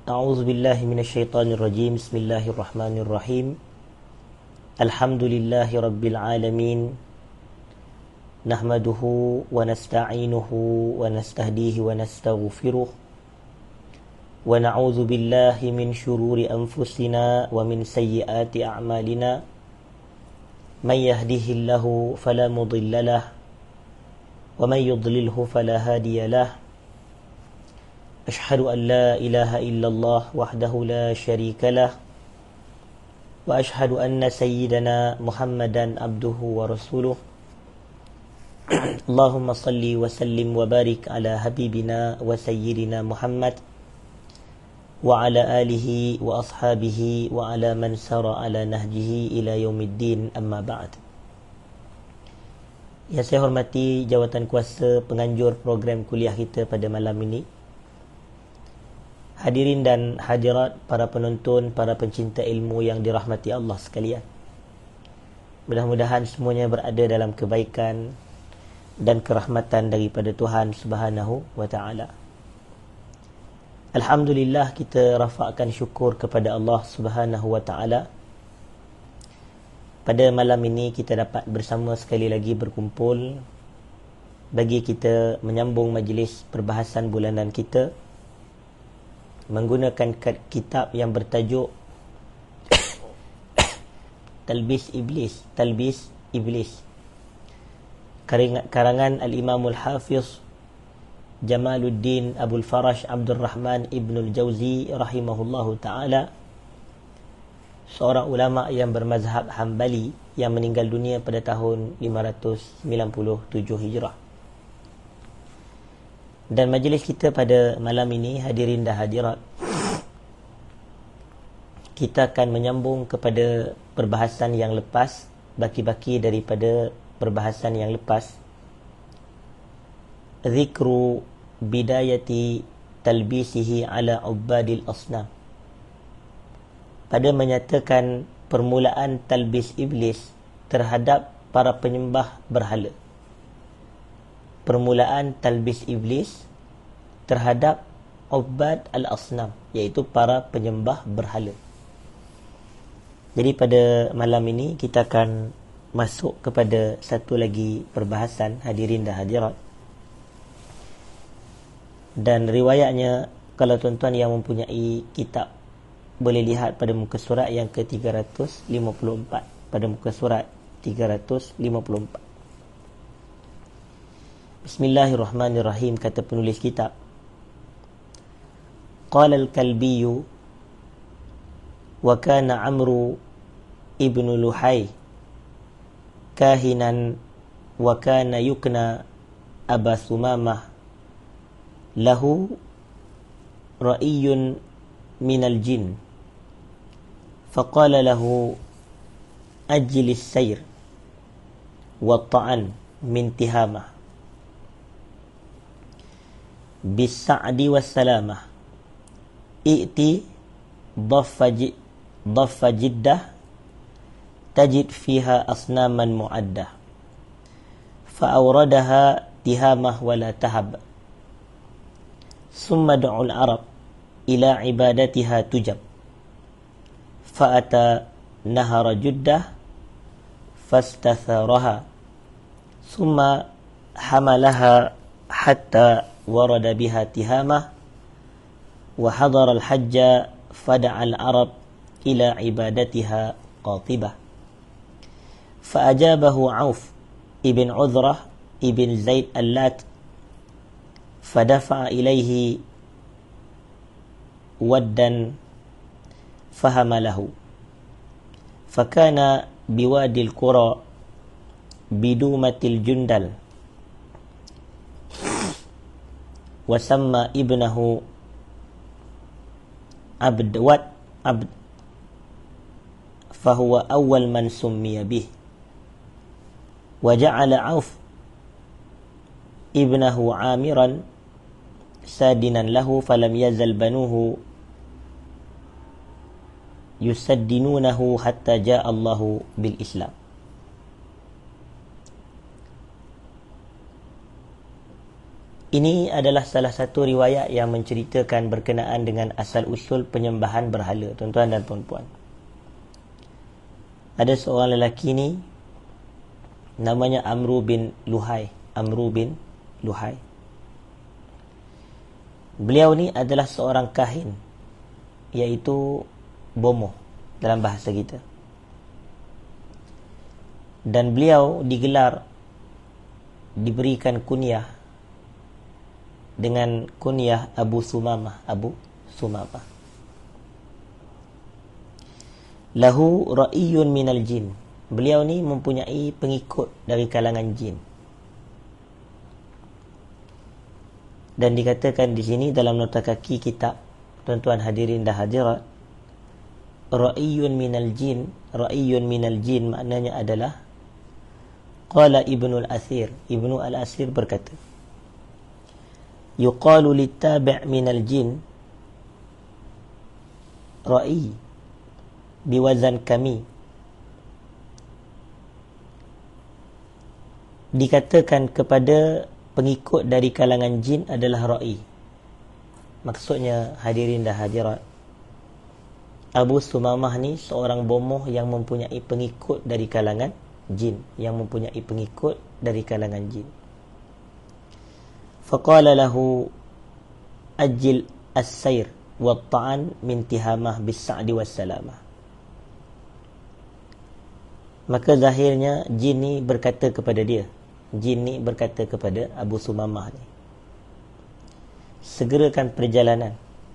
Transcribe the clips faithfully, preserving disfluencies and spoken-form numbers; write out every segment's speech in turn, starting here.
أعوذ بالله من الشيطان الرجيم. بسم الله الرحمن الرحيم. الحمد لله رب العالمين، نحمده ونستعينه ونستهديه ونستغفره، ونعوذ بالله من شرور أنفسنا ومن سيئات أعمالنا. من يهده الله فلا مضل له، ومن يضلله فلا هادي له. أشهد أن لا إله إلا الله وحده لا شريك له، وأشهد أن سيدنا محمدا عبده ورسوله. اللهم صل وسلم وبارك على حبيبنا وسيدنا محمد وعلى آله وأصحابه وعلى من سار على نهجه إلى يوم الدين. أما بعد. Yang saya hormati jawatan kuasa penganjur program kuliah kita pada malam ini, hadirin dan hadirat, para penonton, para pencinta ilmu yang dirahmati Allah sekalian. Mudah-mudahan semuanya berada dalam kebaikan dan kerahmatan daripada Tuhan Subhanahu wa taala. Alhamdulillah, kita rafakkan syukur kepada Allah Subhanahu wa taala. Pada malam ini kita dapat bersama sekali lagi berkumpul bagi kita menyambung majlis perbahasan bulanan kita menggunakan kitab yang bertajuk Talbis Iblis, Talbis Iblis, karangan Al-Imamul Hafiz Jamaluddin Abul Farash Abdul Rahman Ibnul Jauzi rahimahullahu ta'ala, seorang ulama yang bermazhab Hambali yang meninggal dunia pada tahun lima ratus sembilan puluh tujuh Hijrah. Dan majlis kita pada malam ini, hadirin dan hadirat, kita akan menyambung kepada perbahasan yang lepas, baki-baki daripada perbahasan yang lepas. Zikru bidayati talbisihi ala ubadil asnam. Pada menyatakan permulaan talbis iblis terhadap para penyembah berhala. Permulaan talbis iblis terhadap ubad al-asnam, iaitu para penyembah berhala. Jadi pada malam ini kita akan masuk kepada satu lagi perbahasan, hadirin dan hadirat. Dan riwayatnya, kalau tuan-tuan yang mempunyai kitab boleh lihat pada muka surat yang ke tiga ratus lima puluh empat, pada muka surat tiga ratus lima puluh empat. Bismillahirrahmanirrahim. Kata penulis kitab, qala al-Kalbiyu wa kana Amru ibnu Luhay kahinan wa kana yukna Aba Sumamah lahu ra'iyun minal jin faqala lahu ajlis sayr wa ta'an min tihamah bis-sa'di was-salamah i'ti dhaffa jiddah tajid fiha asnaman mu'addah fa'awradaha tihamah wa la tahab summa du'ul arab ila ibadatiha tujab fa'ata nahara juddah fastatharaha summa hamalaha hatta warada biha tihamah wa hadara al-hajja fada'a al-arab ila ibadatiha qatibah fa'ajabahu Auf ibn Udhrah ibn Zaid al-Lat fadafa'a ilayhi waddan fahamalahu fakana biwadil qura bidumatil jundal wasamma ibnahu abdwat abd fahuwa awal man summiya bih wa ja'ala Auf ibnahu amiran sadinan lahu falam yazal banuhu yusaddinunahu hatta ja'a Allahu bil Islam. Ini adalah salah satu riwayat yang menceritakan berkenaan dengan asal-usul penyembahan berhala, tuan-tuan dan puan-puan. Ada seorang lelaki ni namanya Amru bin Luhai. Amru bin Luhai. Beliau ni adalah seorang kahin, iaitu bomoh dalam bahasa kita. Dan beliau digelar, diberikan kunyah dengan kunyah Abu Sumamah. Abu Sumamah. Lahu ra'iyun minal jin. Beliau ni mempunyai pengikut dari kalangan jin. Dan dikatakan di sini dalam nota kaki kitab, tuan-tuan hadirin dah hadirat, ra'iyun minal jin, ra'iyun minal jin maknanya adalah, qala Ibnu al-Athir, Ibnu al-Athir berkata, yuqalu littabi' minal jin ra'i biwazan kami. Dikatakan kepada pengikut dari kalangan jin adalah ra'i. Maksudnya hadirin dah hadirat, Abu Sumamah ni seorang bomoh yang mempunyai pengikut dari kalangan jin, yang mempunyai pengikut dari kalangan jin. Faqala lahu ajil as-sayr wa ta'an min tihamah bis-sa'di was-salamah. Maka zahirnya jin ni berkata kepada dia, jin ni berkata kepada Abu Sumamah ni, segerakan perjalanan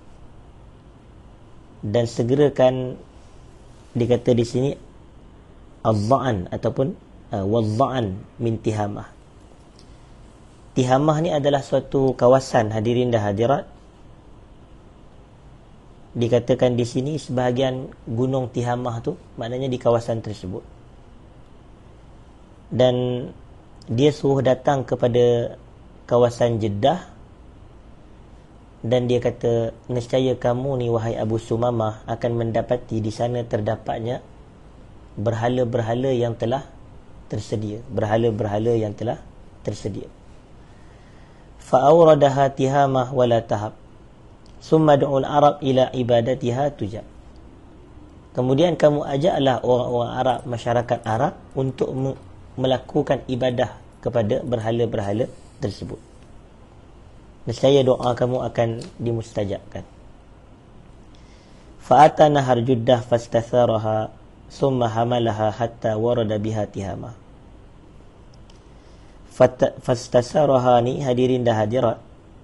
dan segerakan, dikata di sini az-za'an ataupun uh, waz-za'an min tihamah. Tihamah ni adalah suatu kawasan, hadirin dah hadirat. Dikatakan di sini sebahagian gunung Tihamah tu, maknanya di kawasan tersebut. Dan dia suruh datang kepada kawasan Jeddah, dan dia kata, nescaya kamu ni wahai Abu Sumamah akan mendapati di sana terdapatnya berhala-berhala yang telah tersedia, berhala-berhala yang telah tersedia. Fa'awradaha tihamah wala tahab summa du'ul Arab ila ibadatiha tujab. Kemudian kamu ajaklah orang-orang Arab, masyarakat Arab, untuk melakukan ibadah kepada berhala-berhala tersebut. Nescaya doa kamu akan dimustajabkan. Fa'ata nahar Juddah fastatharaha summa hamalaha hatta warada biha tihamah. Fastasaraha ni hadirin dah hadirat,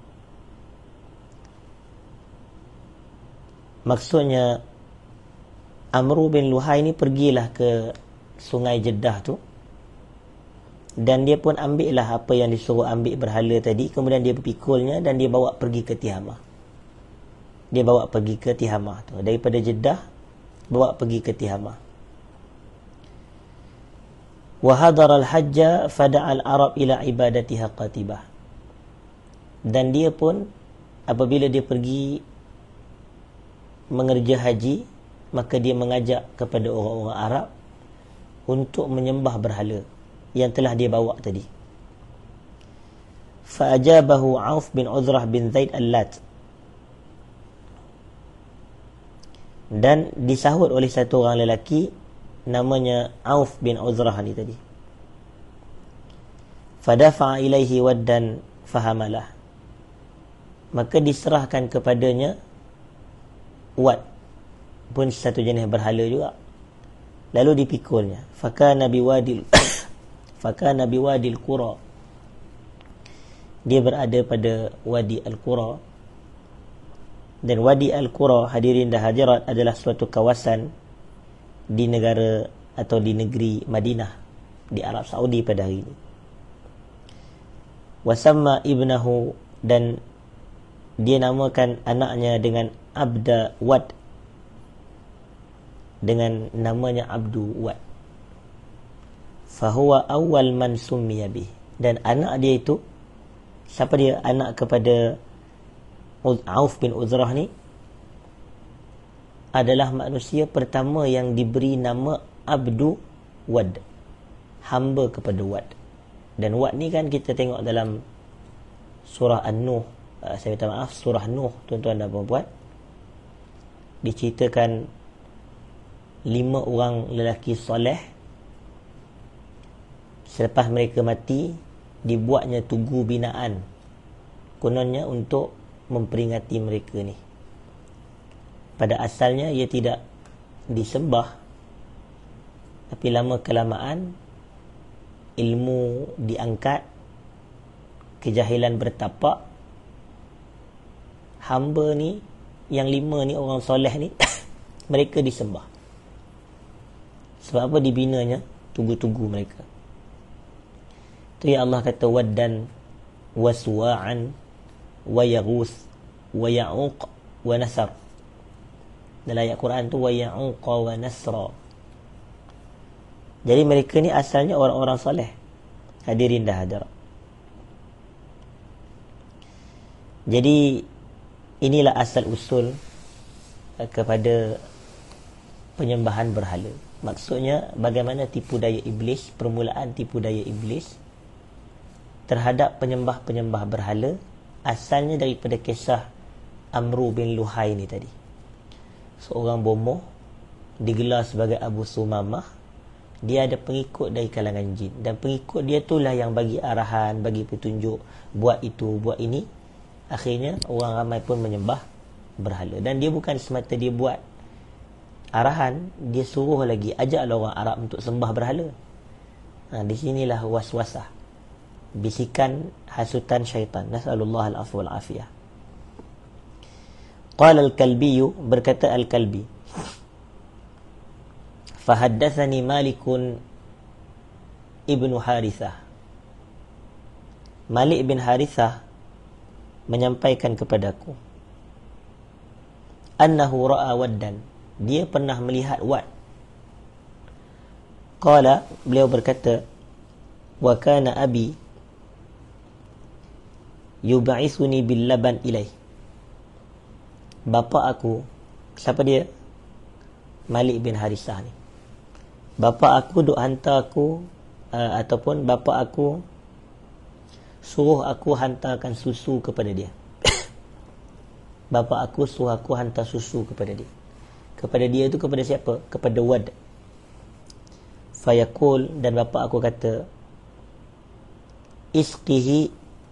maksudnya Amru bin Luhai ni pergilah ke sungai Jeddah tu, dan dia pun ambil lah apa yang disuruh ambil berhala tadi, kemudian dia berpikulnya dan dia bawa pergi ke Tihamah. Dia bawa pergi ke Tihamah tu, daripada Jeddah bawa pergi ke Tihamah. Wa hadara al-hajja fada'al Arab ila ibadatiha qatibah. Dan dia pun apabila dia pergi mengerja haji, maka dia mengajak kepada orang-orang Arab untuk menyembah berhala yang telah dia bawa tadi. Fa'ajabahu Auf bin Uzrah bin Zaid al-Lat. Dan disahut oleh satu orang lelaki namanya Auf bin Uzrah ni tadi. Fadafa'a ilaihi waddan fahamalah. Maka diserahkan kepadanya wad, pun satu jenis berhala juga, lalu dipikulnya. Fakana biwadil fakana biwadil qura. Dia berada pada Wadi Al-Qura. Dan Wadi Al-Qura, hadirin dah hadirat, adalah suatu kawasan di negara atau di negeri Madinah di Arab Saudi pada hari ini. Wasamma ibnahu, dan dia namakan anaknya dengan Abda Wad, dengan namanya Abdu Wad. Fahuwa awal man summiya bih. Dan anak dia itu, siapa dia? Anak kepada Auf bin Uzrah ni adalah manusia pertama yang diberi nama Abdu Wad, hamba kepada Wad. Dan Wad ni kan kita tengok dalam surah An-Nuh, uh, saya minta maaf, surah Nuh, tuan-tuan dan puan-puan, diceritakan lima orang lelaki soleh, selepas mereka mati dibuatnya tugu binaan, kononnya untuk memperingati mereka ni. Pada asalnya ia tidak disembah, tapi lama kelamaan ilmu diangkat, kejahilan bertapak, hamba ni yang lima ni, orang soleh ni mereka disembah. Sebab apa dibinanya tugu-tugu mereka? Tu ya Allah kata waddan wa suwa'an wa yaghus wa ya'uq wa nasr. Dalam ayat Quran tu wa ya'uq wa nasra. Jadi mereka ni asalnya orang-orang soleh. Hadirin dah hadar. Jadi inilah asal usul kepada penyembahan berhala. Maksudnya bagaimana tipu daya iblis, permulaan tipu daya iblis terhadap penyembah-penyembah berhala, asalnya daripada kisah Amru bin Luhai ni tadi. Seorang bomoh digelar sebagai Abu Sumamah. Dia ada pengikut dari kalangan jin, dan pengikut dia itulah yang bagi arahan, bagi petunjuk, buat itu, buat ini. Akhirnya orang ramai pun menyembah berhala. Dan dia bukan semata dia buat arahan, dia suruh lagi, ajaklah orang Arab untuk sembah berhala. Ha, di sinilah waswasah, bisikan hasutan syaitan. Nas'alullah al-afwa wal-afiyah. Qala al-Kalbi, berkata al-Kalbi, fahaddathani Malikun ibnu Harithah. Malik bin Harithah menyampaikan kepadaku, annahu ra'a waddan, dia pernah melihat wad. Qala, beliau berkata, wa kana abi yub'ithuni bil laban ilaih. Bapa aku, siapa dia? Malik bin Harithah ni. Bapa aku duk hantar aku, uh, ataupun bapa aku suruh aku hantarkan susu kepada dia. Bapa aku suruh aku hantar susu kepada dia. Kepada dia itu kepada siapa? Kepada Wad. Fayaqul, dan bapa aku kata, isqihi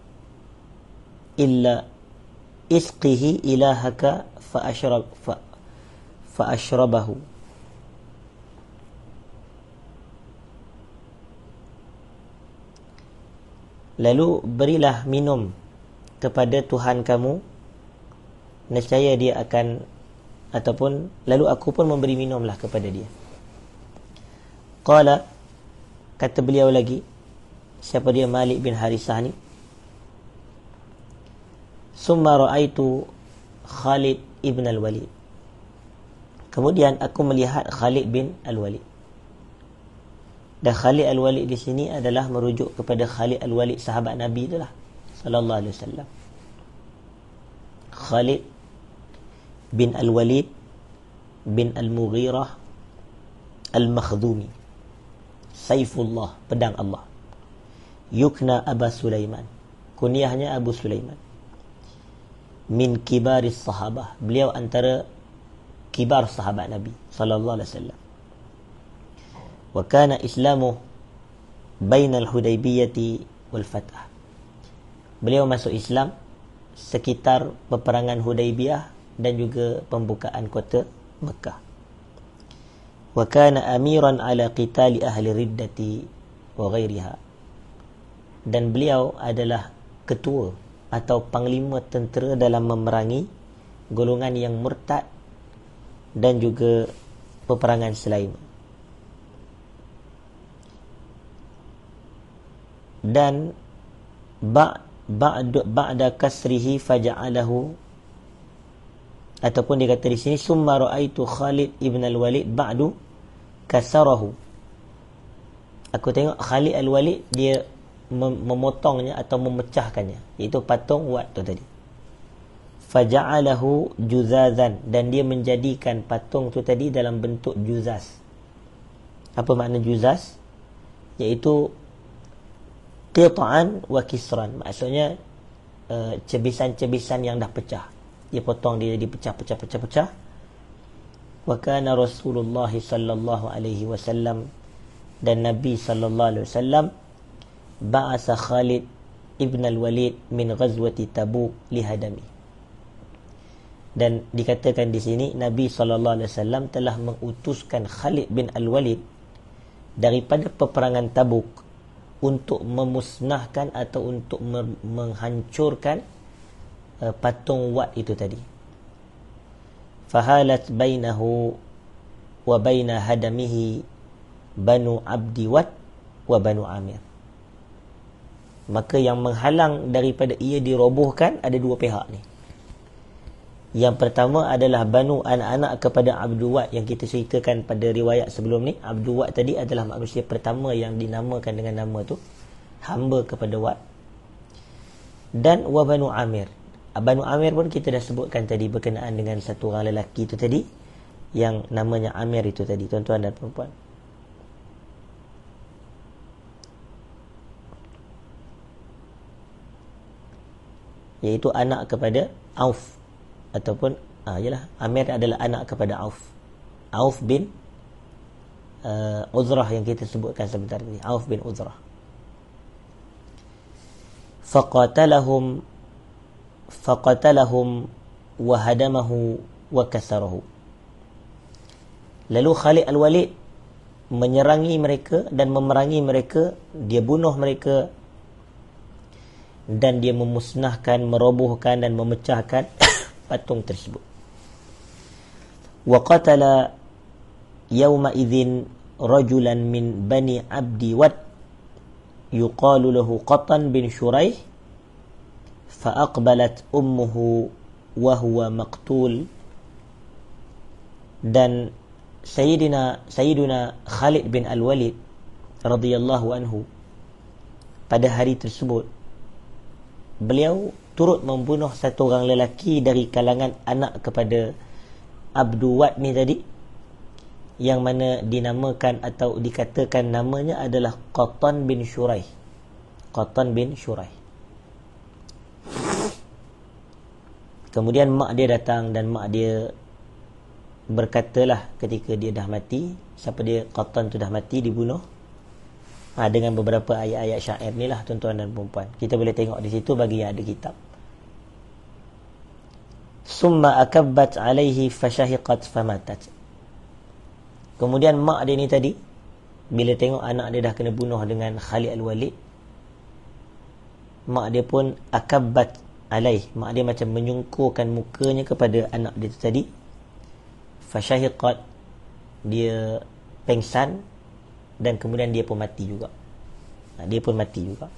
illa isqihi ilahaka fa ashrab fa, fa ashrabahu. Lalu berilah minum kepada Tuhan kamu, nescaya dia akan, ataupun lalu aku pun memberi minumlah kepada dia. Qala, kata beliau lagi, siapa dia? Malik bin Harithah ni. Summa ra'aitu Khalid ibn al-Walid. Kemudian aku melihat Khalid bin al-Walid. Dan Khalid al-Walid di sini adalah merujuk kepada Khalid al-Walid sahabat Nabi itulah sallallahu alaihi wasallam. Khalid bin al-Walid bin al-Mughirah al-Makhdumi, Saifullah, pedang Allah. Yukna Aba Sulaiman, kunyahnya Abu Sulaiman. Min kibaris sahabah, beliau antara kibar sahabat Nabi sallallahu alaihi wasallam. Wa kana islamu bainal Hudaybiyati wal Fath. Beliau masuk Islam sekitar peperangan Hudaybiyah dan juga pembukaan kota Mekah. Wa kana amiran ala qitali ahli riddati wa ghairiha. Dan beliau adalah ketua atau panglima tentera dalam memerangi golongan yang murtad dan juga peperangan selain. Dan ba'da ba'da kasrihi faja'alahu, ataupun dia kata di sini summa ra'aitu Khalid ibn al-Walid ba'du kasarahu. Aku tengok Khalid al-Walid dia mem- memotongnya atau memecahkannya, iaitu patung Wad tu tadi. Faja'alahu juzazan, dan dia menjadikan patung tu tadi dalam bentuk juzaz. Apa makna juzaz? Iaitu qita'an wa kisran, maksudnya uh, cebisan-cebisan yang dah pecah. Dia potong dia jadi pecah-pecah-pecah-pecah. Wa kana Rasulullah sallallahu alaihi wasallam, dan Nabi sallallahu alaihi wasallam ba'asa Khalid ibn al-Walid min ghazwati Tabuk lihadami. Dan dikatakan di sini Nabi sallallahu alaihi wasallam telah mengutuskan Khalid bin al-Walid daripada peperangan Tabuk untuk memusnahkan atau untuk menghancurkan uh, patung Wat itu tadi. Fahalat bainahu wa baina hadamihi Banu Abdi Wat wa Banu Amir. Maka yang menghalang daripada ia dirobohkan ada dua pihak ni. Yang pertama adalah Banu, anak-anak kepada Abdul Wat yang kita ceritakan pada riwayat sebelum ni. Abdul Wat tadi adalah manusia pertama yang dinamakan dengan nama tu, hamba kepada Wat. Dan wa Banu Amir. Banu Amir pun kita dah sebutkan tadi berkenaan dengan satu orang lelaki itu tadi yang namanya Amir itu tadi, tuan-tuan dan puan-puan. Iaitu anak kepada Auf. Ataupun ah, yalah, Amir adalah anak kepada Auf. Auf bin uh, Uzrah yang kita sebutkan sebentar ini. Auf bin Uzrah. Faqatalahum faqatalahum wa hadamahu wa kasarahu. Lalu Khalid al-Walid menyerangi mereka dan memerangi mereka, dia bunuh mereka dan dia memusnahkan, merobohkan dan memecahkan patung tersebut. Wa qatala yawma idzin rajulan min bani Abdi Wat yuqalu lahu Qatan bin Shuraih fa aqbalat ummuhu wa huwa maqtul. Dan Sayyidina Sayyiduna Khalid bin Al-Walid radhiyallahu anhu pada hari tersebut beliau turut membunuh satu orang lelaki dari kalangan anak kepada Abdul Wat ni tadi, yang mana dinamakan atau dikatakan namanya adalah Qatan bin Shuraih. Qatan bin Shuraih. Kemudian mak dia datang dan mak dia berkatalah ketika dia dah mati, siapa dia, Qatan tu dah mati, dibunuh. Ha, dengan beberapa ayat-ayat syair ni lah, tuan-tuan dan puan-puan. Kita boleh tengok di situ bagi yang ada kitab. Summa akabbat alaihi fashahiqat famatat. Kemudian mak dia ni tadi, bila tengok anak dia dah kena bunuh dengan Khalid al-Walid, mak dia pun akabbat alaih, mak dia macam menyungkurkan mukanya kepada anak dia tu tadi. Fashahiqat, dia pengsan, dan kemudian dia pun mati juga. Dia pun mati juga.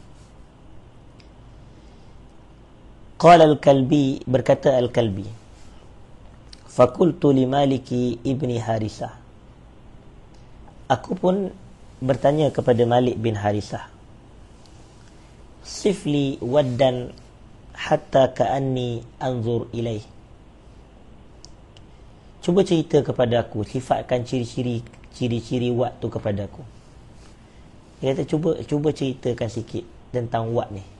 Qala al-Kalbi, berkata al-Kalbi, fakultu li Maliki ibni Harisah, aku pun bertanya kepada Malik bin Harisah, sifli waddan hatta ka'anni anzur ilaih, cuba cerita kepada aku, sifatkan ciri-ciri ciri-ciri Wat tu kepada aku. Dia kata cuba cuba ceritakan sikit tentang Wat ni,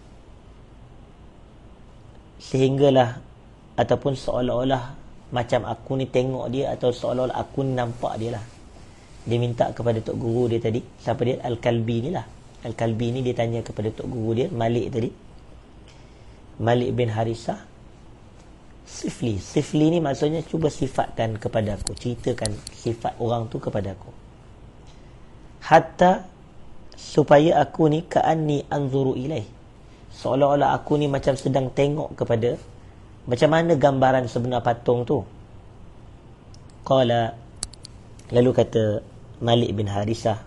sehinggalah ataupun seolah-olah macam aku ni tengok dia, atau seolah-olah aku ni nampak dia lah. Dia minta kepada tok guru dia tadi, siapa dia, Al-Kalbi ni lah. Al-Kalbi ni dia tanya kepada tok guru dia, Malik tadi, Malik bin Harisah, sifli. Sifli ni maksudnya cuba sifatkan kepada aku, ceritakan sifat orang tu kepada aku. Hatta, supaya aku ni ka'anni anzuru ilaih, seolah-olah aku ni macam sedang tengok kepada macam mana gambaran sebenar patung tu. Qala, lalu kata Malik bin Harisah,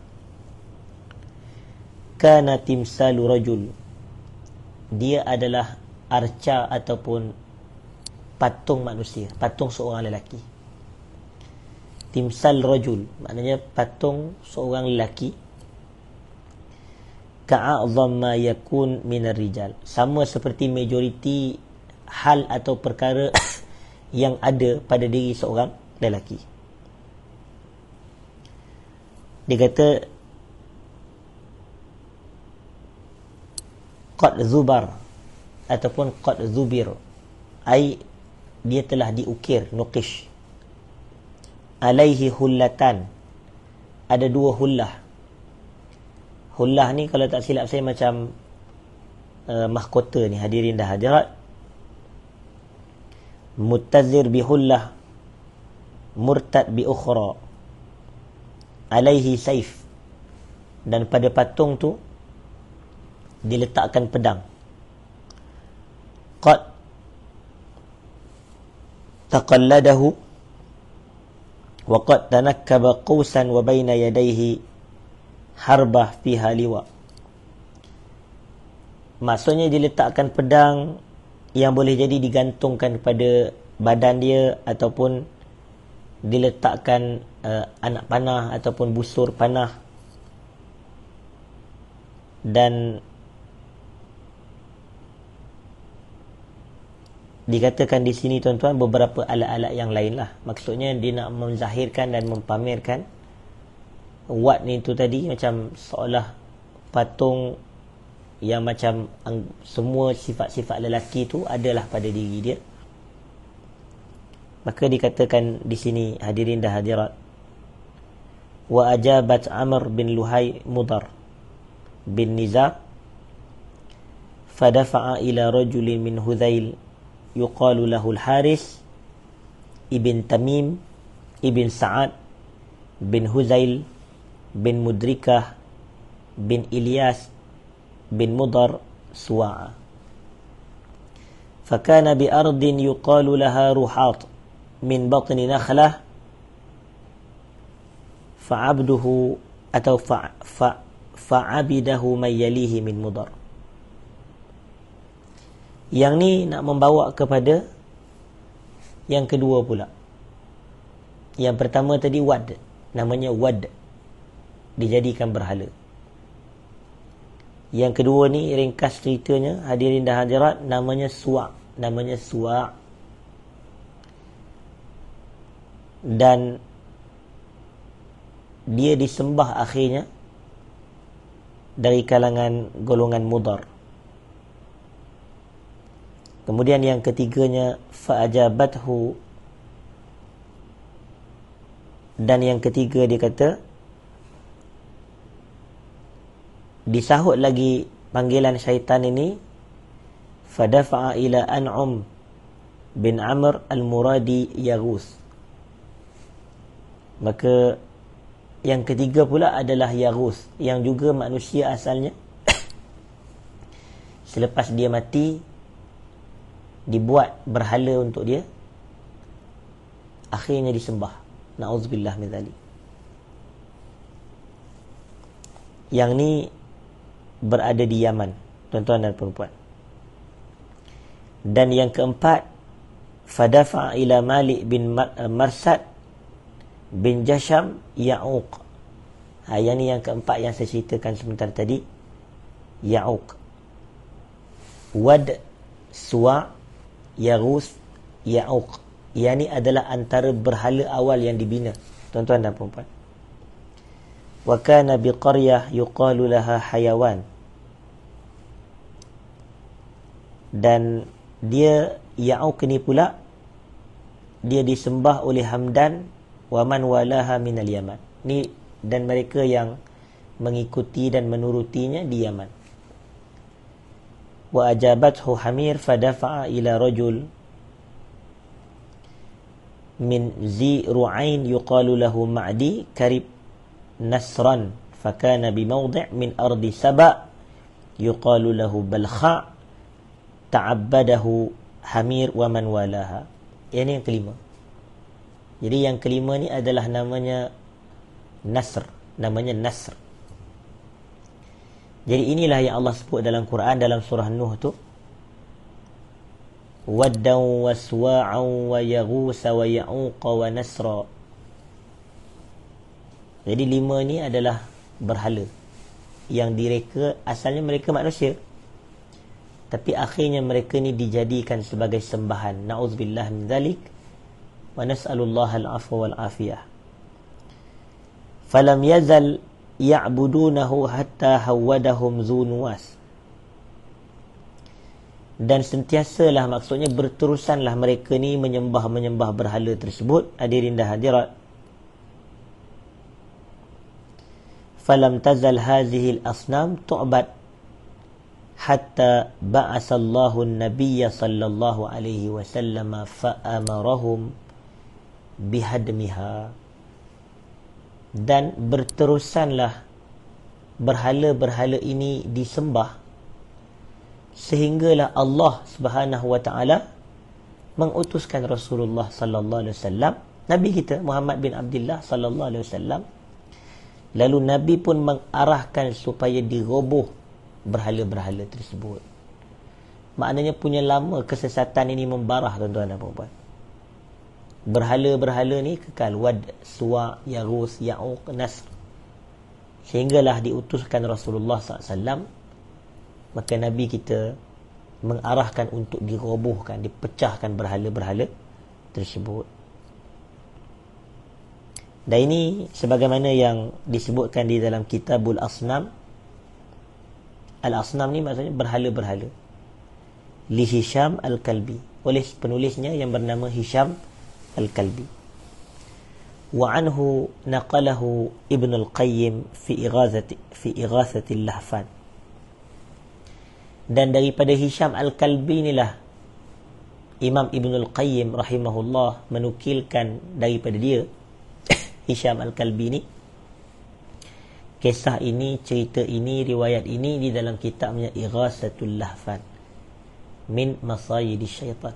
kana timsalu rajul, dia adalah arca ataupun patung manusia, patung seorang lelaki. Timsal rajul maknanya patung seorang lelaki. Ka'a'zam ma yakun minar rijal, sama seperti majoriti hal atau perkara yang ada pada diri seorang lelaki. Dia kata qad zubar, ataupun qad zubir, ai dia telah diukir, nuqish. Alaihi hullatan, ada dua hullah. Hullah ni kalau tak silap saya macam uh, mahkota ni, hadirin dah hadirat. Muttazir bi hullah, murtad bi ukhra, alaihi saif, dan pada patung tu diletakkan pedang. Qad taqalladahu wa qad tanakkaba qausan wa baina yadayhi harbah fiha liwa. Maksudnya diletakkan pedang yang boleh jadi digantungkan kepada badan dia, ataupun diletakkan uh, anak panah ataupun busur panah. Dan dikatakan di sini tuan-tuan beberapa alat-alat yang lain lah. Maksudnya dia nak menzahirkan dan mempamerkan wat ni tu tadi macam seolah patung yang macam ang, semua sifat-sifat lelaki tu adalah pada diri dia. Maka dikatakan di sini, hadirin dah hadirat, wa ajabat Amr bin Luhai Mudar bin Nizar fadafa'a ila rajulin min Hudzail yuqalu lahu al-Haris ibn Tamim ibn Sa'ad bin Hudzail bin Mudrikah bin Ilyas bin Mudar Suwa'a. Fakana bi ardin yuqalu laha Ruhat min batni nakhlah fa'abduhu atau fa, fa, fa'abidahu man yalihi min Mudar. Yang ni nak membawa kepada yang kedua pula. Yang pertama tadi Wad, namanya Wad, dijadikan berhala. Yang kedua ni ringkas ceritanya, hadirin dah hadirat, namanya Suwa', namanya Suwa'. Dan dia disembah akhirnya dari kalangan golongan Mudar. Kemudian yang ketiganya fa'ajabathu, dan yang ketiga dia kata disahut lagi panggilan syaitan ini, fadafa'a ila An'um bin Amr al-Muradi Yaghus. Maka yang ketiga pula adalah Yaghus, yang juga manusia asalnya. Selepas dia mati, dibuat berhala untuk dia, akhirnya disembah. Na'udzubillah min dzalik. Yang ni berada di Yaman, tuan-tuan dan perempuan. Dan yang keempat, fadafa ila Malik bin Marsad bin Jasham Ya'uq. Ha, yang ni yang keempat yang saya ceritakan sebentar tadi, Ya'uq. Wad, Suwa', Yaghus, Ya'uq. Yang ni adalah antara berhala awal yang dibina, tuan-tuan dan perempuan. Wa kana biqaryah yuqalu laha Hayawan. Dan dia Ya'uq ni pula dia disembah oleh Hamdan wa man walaha minal Yaman. Ni dan mereka yang mengikuti dan menurutinya di Yaman. Wa ajabathu Hamir fadafa'a ila rajul min zi ru'ain yuqalu lahu Ma'di karib Nasran fakana bimawdi' min ardi Saba yuqalu lahu Balkha ta'abbadahu Hamir wa man walaha. Yang ni yang kelima. Jadi yang kelima ni adalah namanya Nasr, namanya Nasr. Jadi inilah yang Allah sebut dalam Quran, dalam surah Nuh tu, Waddan wa Suwa'an wa Yaghusa wa Ya'uqa wa Nasra. Jadi lima ni adalah berhala yang direka asalnya mereka manusia, tapi akhirnya mereka ni dijadikan sebagai sembahan. Na'udzubillah min dzalik wa nas'alullaha al-'afwa wal 'afiyah. Falam yazal ya'budunahu hatta hawadahum Zunuwas. Dan sentiasalah, maksudnya berterusanlah mereka ni menyembah-menyembah berhala tersebut. Hadirin dan hadirat, falam tazal hazihi al-asnam tu'bad hatta ba'asallahu an-nabiyya sallallahu alaihi wasallam fa'amarahum bihadmiha. Dan berterusanlah berhala-berhala ini disembah sehinggalah Allah Subhanahu wa taala mengutuskan Rasulullah sallallahu alaihi wasallam, Nabi kita Muhammad bin Abdullah sallallahu alaihi wasallam. Lalu Nabi pun mengarahkan supaya diroboh berhala-berhala tersebut. Maknanya punya lama kesesatan ini membarah, tuan-tuan dan puan-puan. Berhala-berhala ni kekal, Wad, Suwa, Yaghus, Ya'uq, Nasr, sehinggalah diutuskan Rasulullah sallallahu alaihi wasallam. Maka Nabi kita mengarahkan untuk dirobohkan, dipecahkan berhala-berhala tersebut. Dan ini sebagaimana yang disebutkan di dalam Kitabul Asnam. Al-Asnam ni maksudnya berhala-berhala. Li Hisham Al-Kalbi, oleh penulisnya yang bernama Hisham Al-Kalbi. Wa anhu naqalahu Ibn Al-Qayyim fi Ighathati fi Ighathati Al-Lahfan. Dan daripada Hisham Al-Kalbi inilah Imam Ibn Al-Qayyim rahimahullah menukilkan daripada dia Hisham Al-Kalbi ni kisah ini, cerita ini, riwayat ini di dalam kitabnya Ighasatul Lahfan min Masayidi Syaitan.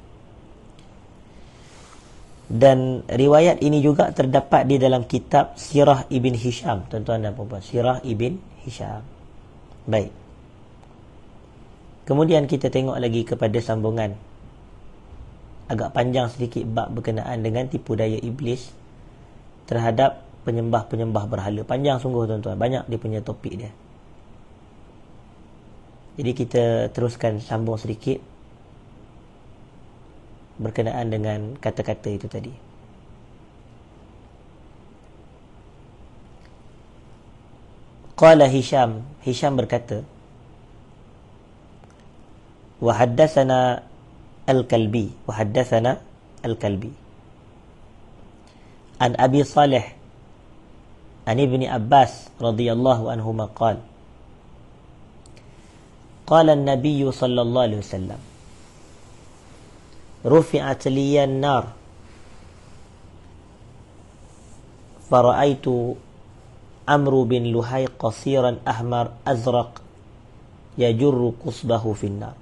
Dan riwayat ini juga terdapat di dalam kitab Sirah Ibn Hisham, tuan-tuan dan puan-puan, Sirah Ibn Hisham. Baik, kemudian kita tengok lagi kepada sambungan agak panjang sedikit bab berkenaan dengan tipu daya iblis terhadap penyembah-penyembah berhala. Panjang sungguh, tuan-tuan, banyak dia punya topik dia. Jadi kita teruskan sambung sedikit berkenaan dengan kata-kata itu tadi. Qala Hisham, Hisham berkata, wa haddatsana Al-Kalbi, wa haddatsana Al-Kalbi an Abi Salih an Ibni Abbas radhiyallahu anhuma qala qala an-nabiy sallallahu alaihi wasallam rufi'at liya an-nar fara'aitu Amru bin Luhay qasiran ahmar azraq yajurru qusbahu fi an-nar.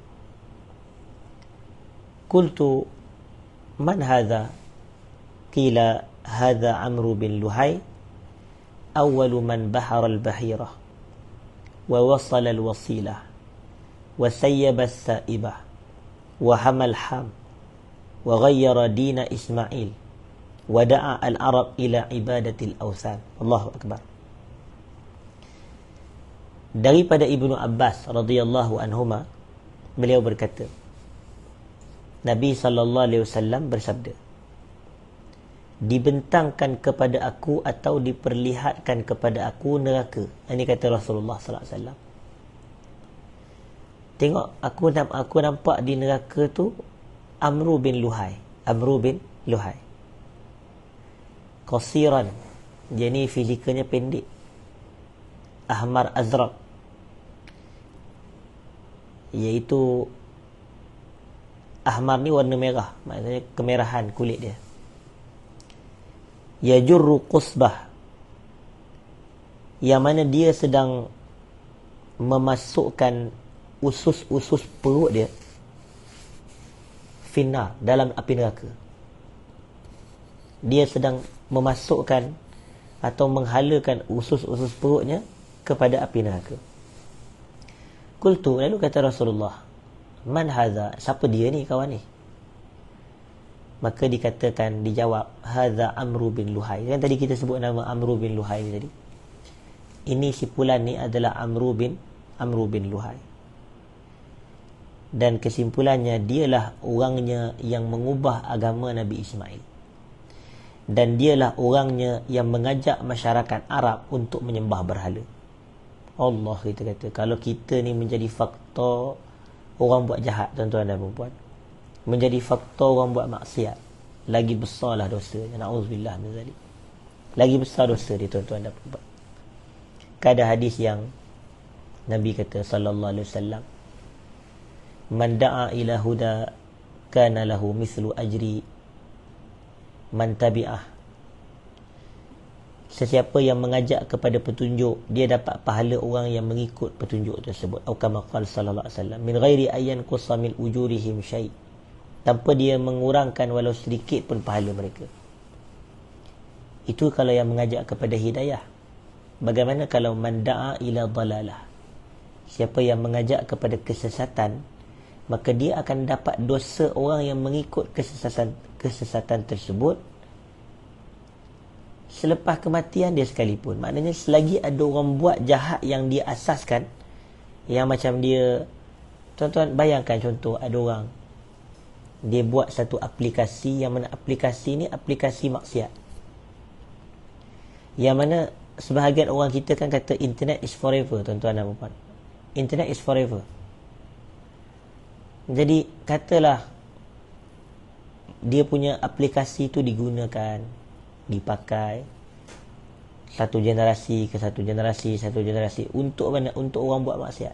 Qultu man hadha? Qila hadha Amru bin Luhay awwalu man bahara al-bahira wa wasala al-wasilah wa sayyaba as-sa'ibah wa hamal ham wa ghayyara dina Ismail wa da'a al-arab ila ibadati al-awthan. Allahu akbar. Daripada Ibnu Abbas radhiyallahu anhuma, beliau berkata, Nabi sallallahu alaihi wasallam bersabda, dibentangkan kepada aku atau diperlihatkan kepada aku neraka. Ini kata Rasulullah sallallahu alaihi wasallam. Tengok, aku aku nampak di neraka tu Amru bin Luhay. Amru bin Luhay. Qasiran, dia ni fizikalnya pendek. Ahmar azraq, iaitu ahmar ni warna merah, maksudnya kemerahan kulit dia. Yajurru qusbah, yang mana dia sedang memasukkan usus-usus perut dia finnar, dalam api neraka. Dia sedang memasukkan atau menghalakan usus-usus perutnya kepada api neraka. Qultu, lalu kata Rasulullah, man hadha? Siapa dia ni, kawan ni? Maka dikatakan, dijawab, hadha Amru bin Luhay. Kan tadi kita sebut nama Amru bin Luhay ni tadi. Ini si fulan ni adalah Amru bin Amru bin Luhay. Dan kesimpulannya, dialah orangnya yang mengubah agama Nabi Ismail. Dan dialah orangnya yang mengajak masyarakat Arab untuk menyembah berhala. Allah, kita kata, kalau kita ni menjadi faktor orang buat jahat, tuan-tuan dan puan-puan, menjadi faktor orang buat maksiat, lagi besarlah dosa. Na'udzubillah min zalik. Lagi besar dosa dia, tuan-tuan dan puan-puan. Ada hadis yang Nabi kata sallallahu alaihi wasallam, man da'a ila huda kana lahu mithlu ajri man tabi'ah. Sesiapa yang mengajak kepada petunjuk, dia dapat pahala orang yang mengikut petunjuk tersebut. Atau kama qala sallallahu alaihi wasallam, min ghairi ayyan qusamil ujurihim syai', tanpa dia mengurangkan walau sedikit pun pahala mereka. Itu kalau yang mengajak kepada hidayah. Bagaimana kalau man da'a ila dalalah? Siapa yang mengajak kepada kesesatan, maka dia akan dapat dosa orang yang mengikut kesesatan kesesatan tersebut selepas kematian dia sekalipun. Maknanya selagi ada orang buat jahat yang dia asaskan, yang macam dia, tuan-tuan bayangkan contoh, ada orang dia buat satu aplikasi, yang mana aplikasi ni aplikasi maksiat, yang mana sebahagian orang kita kan kata internet is forever, tuan-tuan dan puan. Internet is forever. Jadi katalah dia punya aplikasi tu digunakan, dipakai satu generasi ke satu generasi, satu generasi untuk mana? Untuk orang buat maksiat.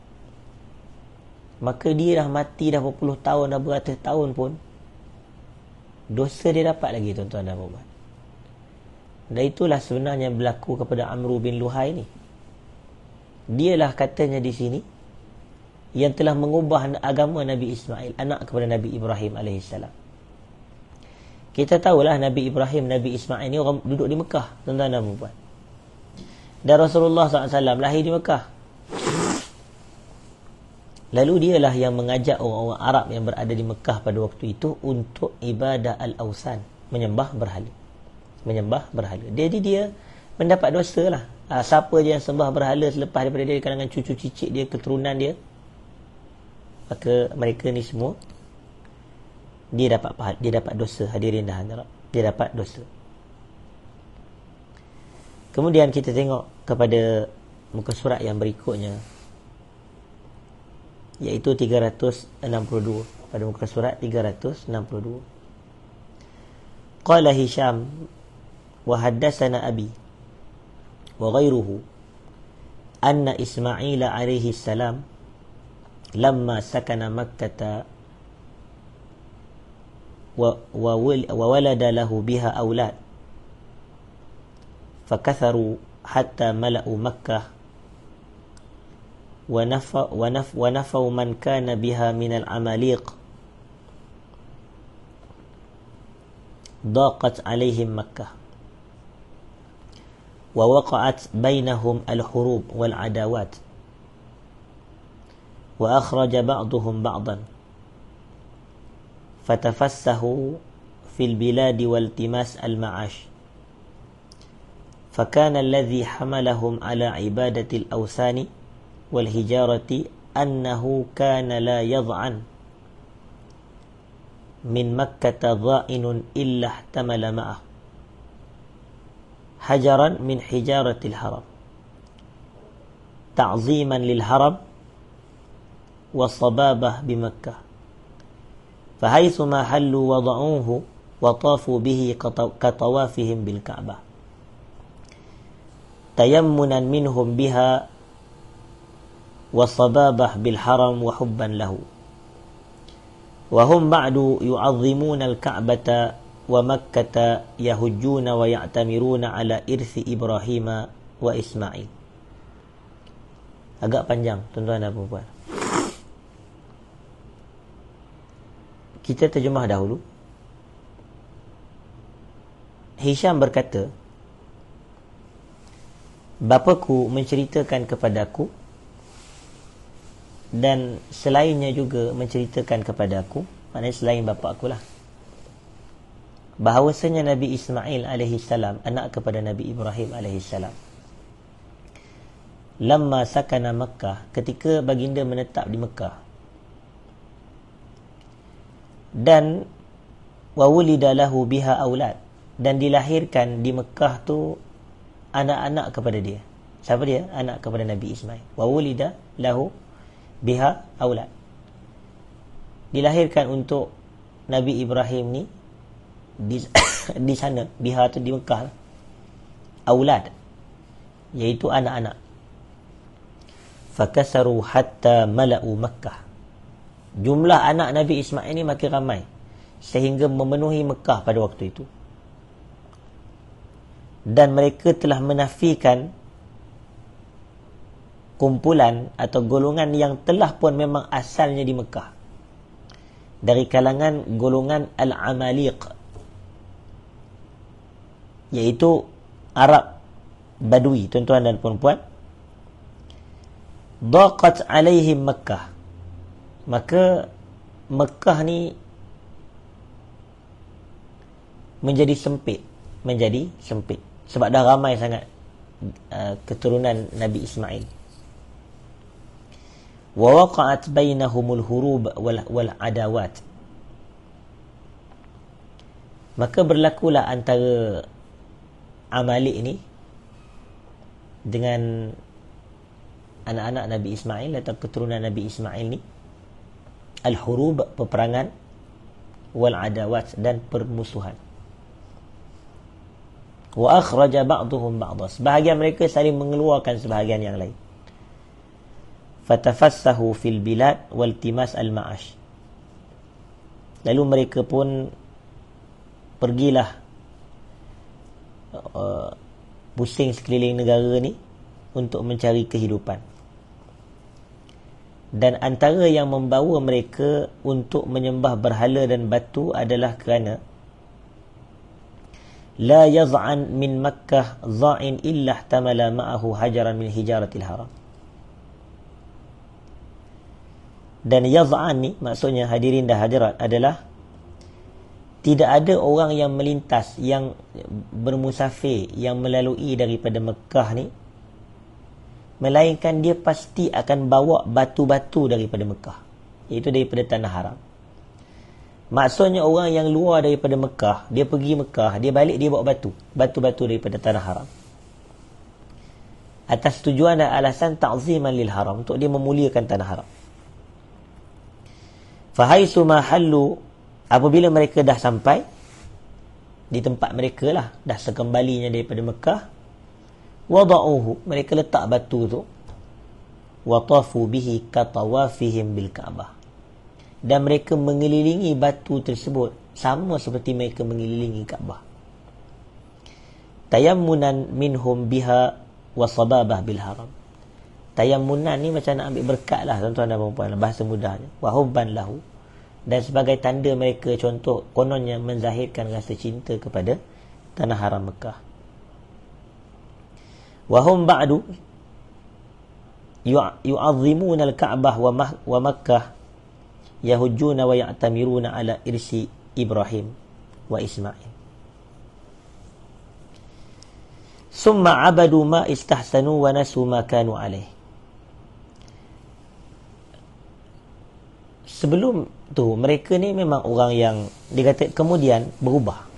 Maka dia dah mati dah berpuluh tahun, dah beratus tahun pun dosa dia dapat lagi, tuan-tuan dan puan. Dan itulah sebenarnya berlaku kepada Amru bin Luhai ni. Dialah katanya di sini yang telah mengubah agama Nabi Ismail, anak kepada Nabi Ibrahim alaihissalam. Kita tahulah Nabi Ibrahim, Nabi Ismail ni orang duduk di Mekah, tuan-tuan dan puan. Dan Rasulullah sallallahu alaihi wasallam lahir di Mekah. Lalu dialah yang mengajak orang-orang Arab yang berada di Mekah pada waktu itu untuk ibadah al-awsan, menyembah berhala. Menyembah berhala. Jadi dia mendapat dosa lah. Ha, siapa je yang sembah berhala selepas daripada dia, kalangan cucu cicit dia, keturunan dia, maka mereka ni semua dia dapat pahala, dia dapat dosa. Hadirin dah harap, dia dapat dosa. Kemudian kita tengok kepada muka surat yang berikutnya, iaitu tiga ratus enam puluh dua. Pada muka surat tiga ratus enam puluh dua, qala Hisham wa haddatsana abi wa ghairuhu anna Ismail alaihi salam lamma sakana Makkah wa wa walada lahu biha aulad fakatharu hatta mala'u Makkah wa nafa wa naf wa nafaw man kana biha min al-amaliq daqat alaihim Makkah ووقعت بينهم الحروب والعداوات وأخرج بعضهم بعضا فتفسحوا في البلاد والتماس المعاش فكان الذي حملهم على عبادة الأوثان والهجارة أنه كان لا يضعن من مكة ضائن إلا احتمل معه حجرا من حجارة الحرم تعظيما للحرم وصبابة بمكة فحيثما حلوا وضعوه وطافوا به كطوافهم بالكعبة تيمنا منهم بها وصبابة بالحرم وحبا له وهم بعد يعظمون الكعبة ومكة يهجون ويعتمرون على إرث إبراهيم وإسماعيل. Agak panjang, tuan-tuan dan puan-puan. Kita terjemah dahulu. Hisham berkata, bapaku menceritakan kepadaku, dan selainnya juga menceritakan kepadaku, maknanya selain bapa aku lah, bahawasanya Nabi Ismail alaihi salam, anak kepada Nabi Ibrahim alaihi salam, lamma sakana Makkah, ketika baginda menetap di Mekah, dan wa wulida lahu biha aulad, dan dilahirkan di Mekah tu anak-anak kepada dia. Siapa dia? Anak kepada Nabi Ismail. Wa wulida lahu biha aulad, dilahirkan untuk Nabi Ibrahim ni di, di sana, biha tu di Mekah, aulad, iaitu anak-anak. Fakasaru hatta mala'u Makkah. Jumlah anak Nabi Ismail ni makin ramai sehingga memenuhi Mekah pada waktu itu. Dan mereka telah menafikan kumpulan atau golongan yang telah pun memang asalnya di Mekah, dari kalangan golongan Al-Amaliq, iaitu Arab Badui, tuan-tuan dan puan-puan. Daqat alaihim Makkah. Maka Mekah ni menjadi sempit, menjadi sempit sebab dah ramai sangat uh, keturunan Nabi Ismail. Wa waqa'at bainahumul hurub wal, wal adawat. Maka berlakulah antara Amalik ni dengan anak-anak Nabi Ismail atau keturunan Nabi Ismail ni, al-hurub, peperangan, wal adawat, dan permusuhan. Wa akhraja ba'duhum ba'dha. Sebahagian mereka saling mengeluarkan sebahagian yang lain. Fatafassahu fil bilad wal timas al-ma'ash. Lalu mereka pun pergilah uh, pusing sekeliling negara ni untuk mencari kehidupan. Dan antara yang membawa mereka untuk menyembah berhala dan batu adalah kerana la yaz'an min Makkah za'in illa ihtamala ma'ahu hajaran min hijaratil haram. Dan yaz'an ni maksudnya, hadirin dan hadirat, adalah tidak ada orang yang melintas, yang bermusafir, yang melalui daripada Mekah ni, melainkan dia pasti akan bawa batu-batu daripada Mekah, iaitu daripada tanah haram. Maksudnya orang yang luar daripada Mekah, dia pergi Mekah, dia balik, dia bawa batu, batu-batu daripada tanah haram, atas tujuan dan alasan ta'ziman lil haram, untuk dia memuliakan tanah haram. Fahaisu ma hallu, apabila mereka dah sampai di tempat mereka lah, dah sekembalinya daripada Mekah, wada'uhu, mereka letak batu tu, wa tafu bihi katawafihim bil Ka'bah, dan mereka mengelilingi batu tersebut sama seperti mereka mengelilingi Kaabah. Tayammunan minhum biha wa sababah bil haram. Tayammunan ni macam nak ambil berkat lah, tuan-tuan dan puan-puan, bahasa mudahnya. Wa hubban lahu, dan sebagai tanda mereka, contoh kononnya menzahirkan rasa cinta kepada tanah haram Mekah. Wa hum ba'du yu'azzimuna al-Ka'bah wa Makkah yahujjuna wa ya'tamiruna ala irsi Ibrahim wa Ismail. Summa abadu ma istahsanu wa nasu ma kanu alaih. Sebelum tu mereka ni memang orang yang dikata kemudian berubah.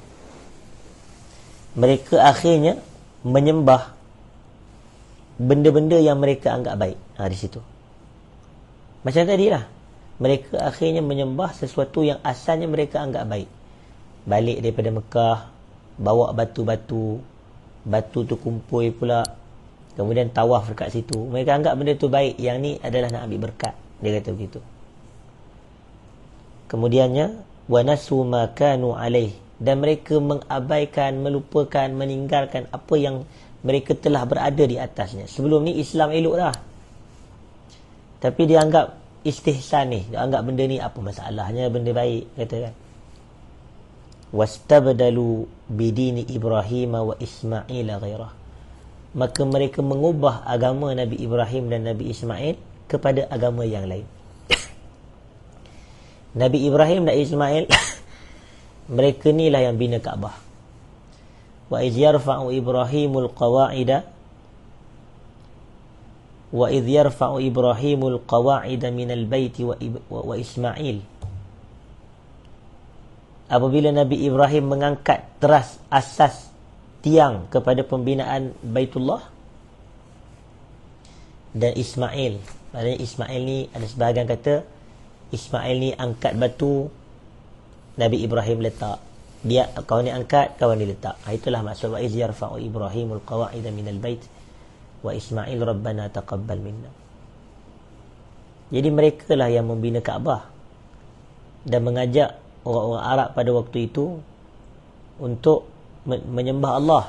Mereka akhirnya menyembah benda-benda yang mereka anggap baik. Ha, di situ. Macam tadi lah. Mereka akhirnya menyembah sesuatu yang asalnya mereka anggap baik. Balik daripada Mekah, bawa batu-batu, batu tu kumpul pula, kemudian tawaf dekat situ. Mereka anggap benda tu baik, yang ni adalah nak ambil berkat. Dia kata begitu. Kemudiannya, wa nasu ma kanu alaih, dan mereka mengabaikan, melupakan, meninggalkan apa yang mereka telah berada di atasnya. Sebelum ni Islam elok dah, tapi dia anggap istihsan ni, dia anggap benda ni apa masalahnya, benda baik, kata kan. Wastabdalu bidini Ibrahim wa Ismail ghairah. Maka mereka mengubah agama Nabi Ibrahim dan Nabi Ismail kepada agama yang lain. Nabi Ibrahim dan Ismail mereka ni lah yang bina Kaabah. Wa iz yarfa'u Ibrahimul qawa'ida wa iz yarfa'u Ibrahimul qawa'ida minal baiti wa, wa Ismail. Apabila Nabi Ibrahim mengangkat teras asas tiang kepada pembinaan Baitullah, dan Ismail, maknanya Ismail ni ada sebahagian kata Ismail ni angkat batu, Nabi Ibrahim letak. Dia kawan ni angkat, kawan ni letak. Ha, itulah maksud wa iz yarfa'u Ibrahimul qawa'ida minal bait wa Ismail rabbana taqabbal minna. Jadi mereka lah yang membina Kaabah dan mengajak orang-orang Arab pada waktu itu untuk menyembah Allah.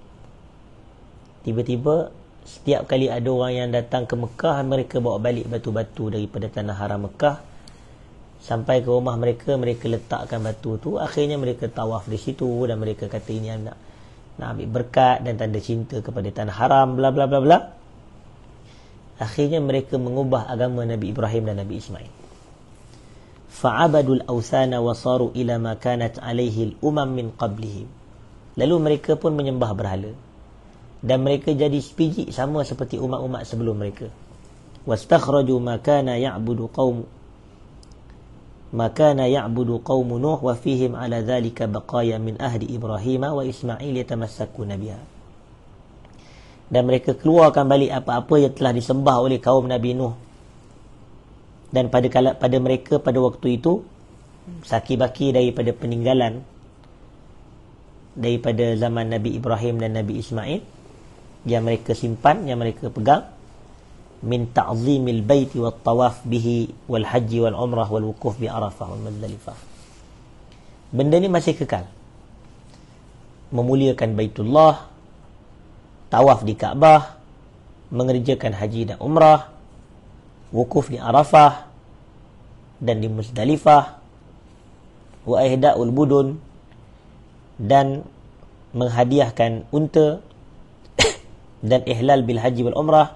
Tiba-tiba setiap kali ada orang yang datang ke Mekah, mereka bawa balik batu-batu daripada tanah haram Mekah sampai ke rumah mereka, mereka letakkan batu tu. Akhirnya mereka tawaf di situ dan mereka kata ini nak nak ambil berkat dan tanda cinta kepada tanah haram, bla bla bla bla. Akhirnya mereka mengubah agama Nabi Ibrahim dan Nabi Ismail. Fa'abadul awthana wa saru ila ma kanat alaihi al-umam min qablihim. Lalu mereka pun menyembah berhala dan mereka jadi sepiji sama seperti umat-umat sebelum mereka. Wastakhraju ma kana ya'budu qaum ma kana ya'budu qaum Nuh wa fihim ala dhalika baqaya min ahli Ibrahim wa Ismail yatamassakuna biha. Dan mereka keluarkan balik apa-apa yang telah disembah oleh kaum Nabi Nuh. Dan pada kala, pada mereka pada waktu itu saki-baki daripada peninggalan daripada zaman Nabi Ibrahim dan Nabi Ismail yang mereka simpan, yang mereka pegang, min ta'zimil baiti wat tawaf bihi wal haji wal umrah wal wukuf bi Arafah wal Muzdalifah. Benda ni masih kekal. Memuliakan Baitullah, tawaf di Kaabah, mengerjakan haji dan umrah, wukuf di Arafah dan di Muzdalifah, wa ihda'ul budun, dan menghadiahkan unta dan ihlal bil haji wal umrah.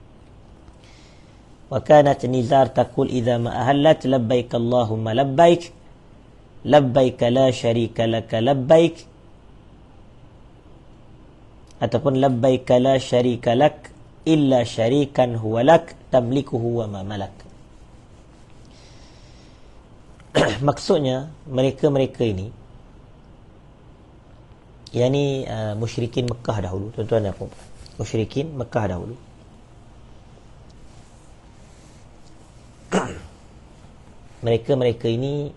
Wa kanat Nizar taqul idza ma ahallat labbaik Allahumma labbaik labbaik la syarika laka labbaik, ataupun labbaik la syarika lak illa syarikan huwa lak tamlikuhu wa ma malak. Maksudnya mereka-mereka ini, yakni uh, musyrikin Mekah dahulu, tuan-tuan dan puan-puan, musyrikin Mekah dahulu, mereka-mereka ini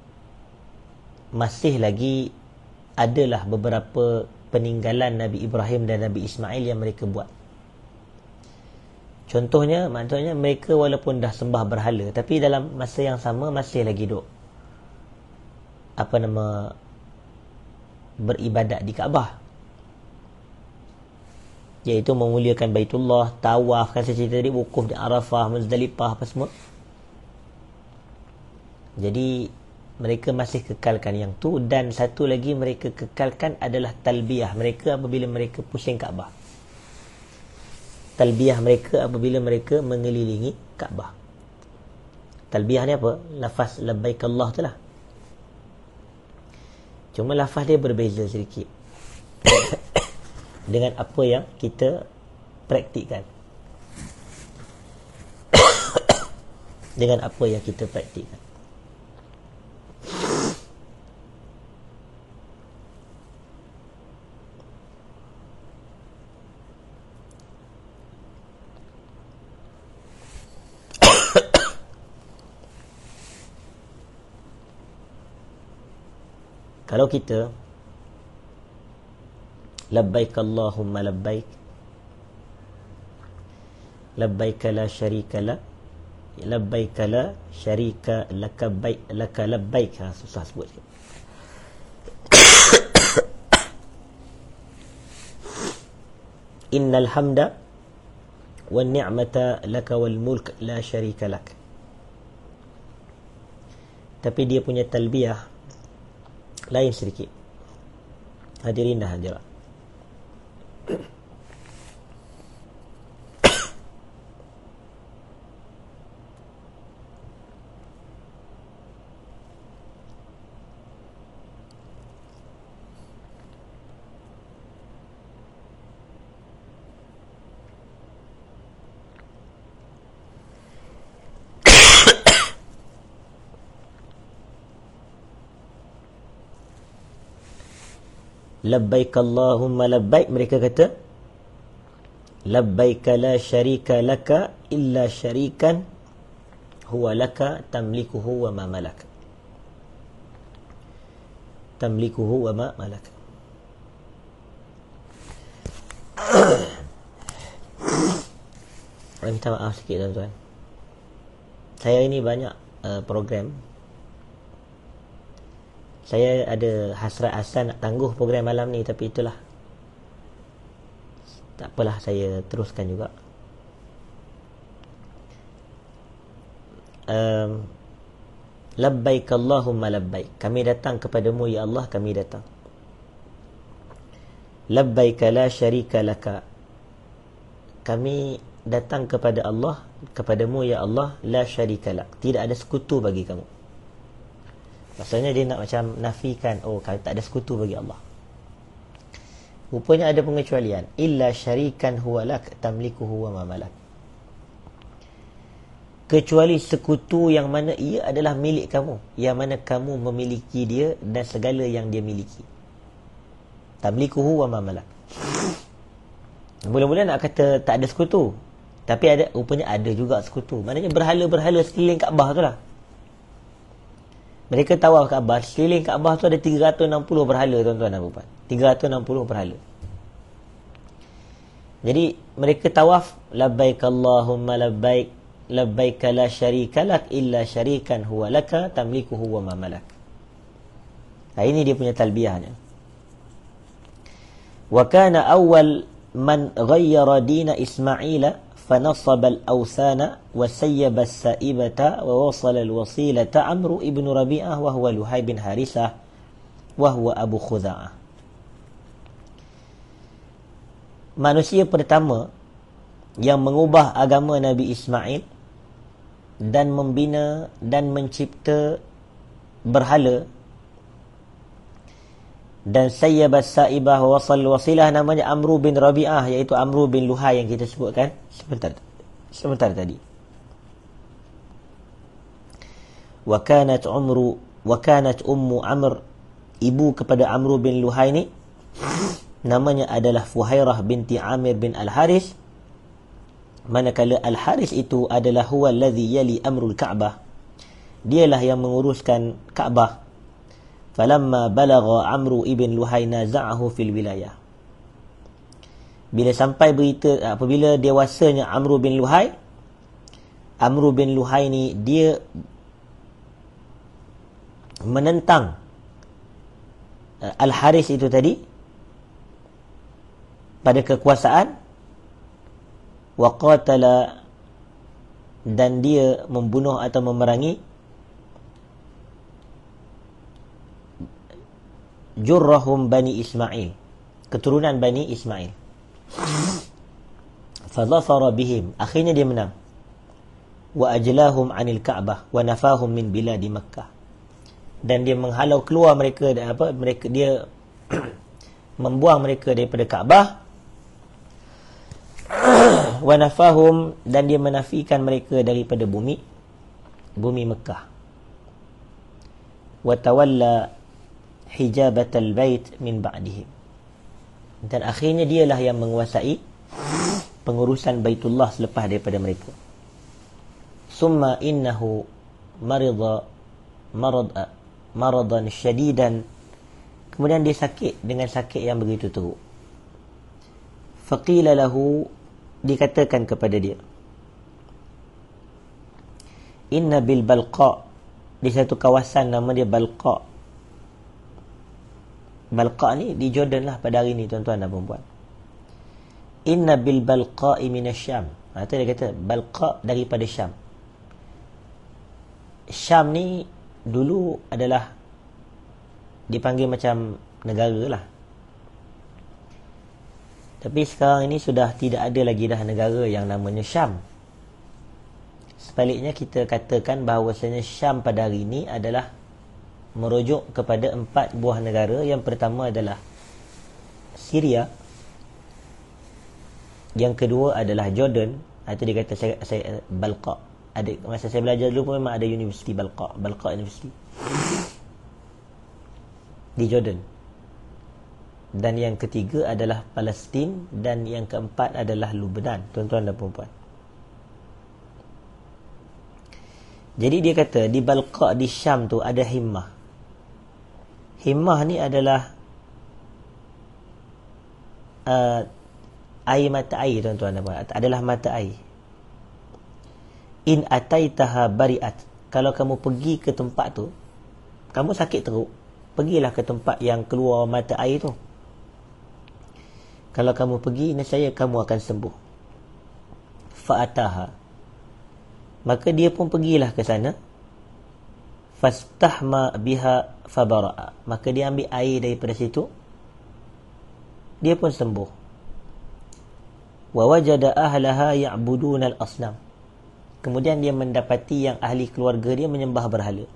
masih lagi adalah beberapa peninggalan Nabi Ibrahim dan Nabi Ismail yang mereka buat. Contohnya, maksudnya mereka walaupun dah sembah berhala, tapi dalam masa yang sama masih lagi duk apa nama beribadat di Kaabah, iaitu memuliakan Baitullah, tawaf, kan saya cerita tadi, wukuf di Arafah, Muzdalifah, apa semua. Jadi mereka masih kekalkan yang tu. Dan satu lagi mereka kekalkan adalah talbiyah mereka apabila mereka pusing Kaabah. Talbiyah mereka apabila mereka mengelilingi Kaabah. Talbiyah ni apa? Lafaz labbaik Allah tu lah. Cuma lafaz dia berbeza sedikit dengan apa yang kita praktikkan. Dengan apa yang kita praktikkan. Kalau kita labbaik Allahumma labbaik labbaik la syarika la labbaik la syarika laka baik laka labbaik, ha, susah sebut sikit. Innal hamda wan ni'mata laka wal mulk la syarika lak. Tapi dia punya talbiyah lain sedikit. Hadirin dan hadirat, labbaik Allahumma labbaik, mereka kata labbaik la syarika laka illa syarikan huwa laka tamlikuhu wa ma malak. Tamlikuhu wa ma malak. Minta maaf sikit tuan-tuan. Saya ini banyak uh, program. Saya ada hasrat asal nak tangguh program malam ni, tapi itulah, tak apalah, saya teruskan juga. um, Labbaik Allahumma labbaik, kami datang kepadamu ya Allah, kami datang. Labbaik la syarika laka, kami datang kepada Allah, kepadamu ya Allah, la syarika lak, tidak ada sekutu bagi kamu. Maksudnya dia nak macam nafikan, oh tak ada sekutu bagi Allah. Rupanya ada pengecualian. Illa syarikan huwa lak tamlikuhu wa ma malak. Kecuali sekutu yang mana ia adalah milik kamu, yang mana kamu memiliki dia dan segala yang dia miliki. Tamlikuhu wa ma malak. Mula-mula nak kata tak ada sekutu, tapi ada, rupanya ada juga sekutu. Maknanya berhala-berhala sekeliling Kaabah tu lah. Mereka tawaf Kaabah, sekeliling Kaabah tu ada tiga ratus enam puluh berhala, tuan-tuan dan puan. tiga ratus enam puluh berhala. Jadi mereka tawaf, labbaik Allahumma labbaik, labbaik la syarika lak illa syarikan huwa laka tamlikuhu wa ma malak. Nah, ini dia punya talbiyahnya. Wa kana awwal man ghayyara dina Ismaila فنصب الأوثان وسيب السائبة ووصل الوصيلة عمرو ابن ربيعة وهو لهي بن حارثة وهو أبو خزاعة. Manusia pertama yang mengubah agama Nabi Ismail dan membina dan mencipta berhala dan sayyabas sa'ibah wa wasal wasilah, namanya Amru bin Rabi'ah, iaitu Amru bin Luhai yang kita sebutkan sebentar sebentar tadi. Wa kanat umru wa kanat ummu Amr, ibu kepada Amru bin Luhai ni namanya adalah Fuhairah binti Amir bin Al-Haris. Manakala Al-Haris itu adalah huwa alladhi yali amrul Ka'bah, dialah yang menguruskan Ka'bah. Falamma balagha Amru ibn Luhai naza'ahu fil wilayah, bila sampai berita, apabila dewasanya Amru bin Luhai, Amru bin Luhai ni dia menentang Al-Haris itu tadi pada kekuasaan, wa qatala, dan dia membunuh atau memerangi jurrahum Bani Ismail, keturunan Bani Ismail. Fadhafara bihim, akhirnya dia menang. Wa ajlahum anil Ka'bah wa nafahum min biladi Makkah, dan dia menghalau keluar mereka, apa mereka dia membuang mereka daripada Ka'bah. Wa nafahum, dan dia menafikan mereka daripada bumi bumi Mekah. Wa tawalla hijabatal bait min ba'dihim, dan akhirnya dialah yang menguasai pengurusan Baitullah selepas daripada mereka. Summa innahu marida marad maradan syadidan, kemudian dia sakit dengan sakit yang begitu teruk. Faqila lahu, dikatakan kepada dia, inna bil Balqa, di satu kawasan nama dia Balqa. Balqa ni di Jordan lah pada hari ni, tuan-tuan dan puan-puan. Inna bil Balqa'i minasyam, atau dia kata Balqa daripada Syam. Syam ni dulu adalah dipanggil macam negara lah, tapi sekarang ini sudah tidak ada lagi dah negara yang namanya Syam. Sebaliknya kita katakan bahawasanya Syam pada hari ini adalah merujuk kepada empat buah negara. Yang pertama adalah Syria, yang kedua adalah Jordan, atau dia kata saya, saya Balqa. Ada, masa saya belajar dulu pun memang ada Universiti Balqa, Balqa University di Jordan. Dan yang ketiga adalah Palestin, dan yang keempat adalah Lebanon, tuan-tuan dan puan-puan. Jadi dia kata di Balqa di Syam tu ada himmah. Himmah ni adalah uh, air mata air, tuan-tuan dan puan, adalah mata air. In ataitaha bari'at. Kalau kamu pergi ke tempat tu, kamu sakit teruk, pergilah ke tempat yang keluar mata air tu. Kalau kamu pergi, nescaya kamu akan sembuh. Fa'ataha. Maka dia pun pergilah ke sana. Fastahma biha fabara'a. Maka dia ambil air daripada situ, dia pun sembuh. Wa wajada ahlaha ya'buduna al-asnam. Kemudian dia mendapati yang ahli keluarga dia menyembah berhala.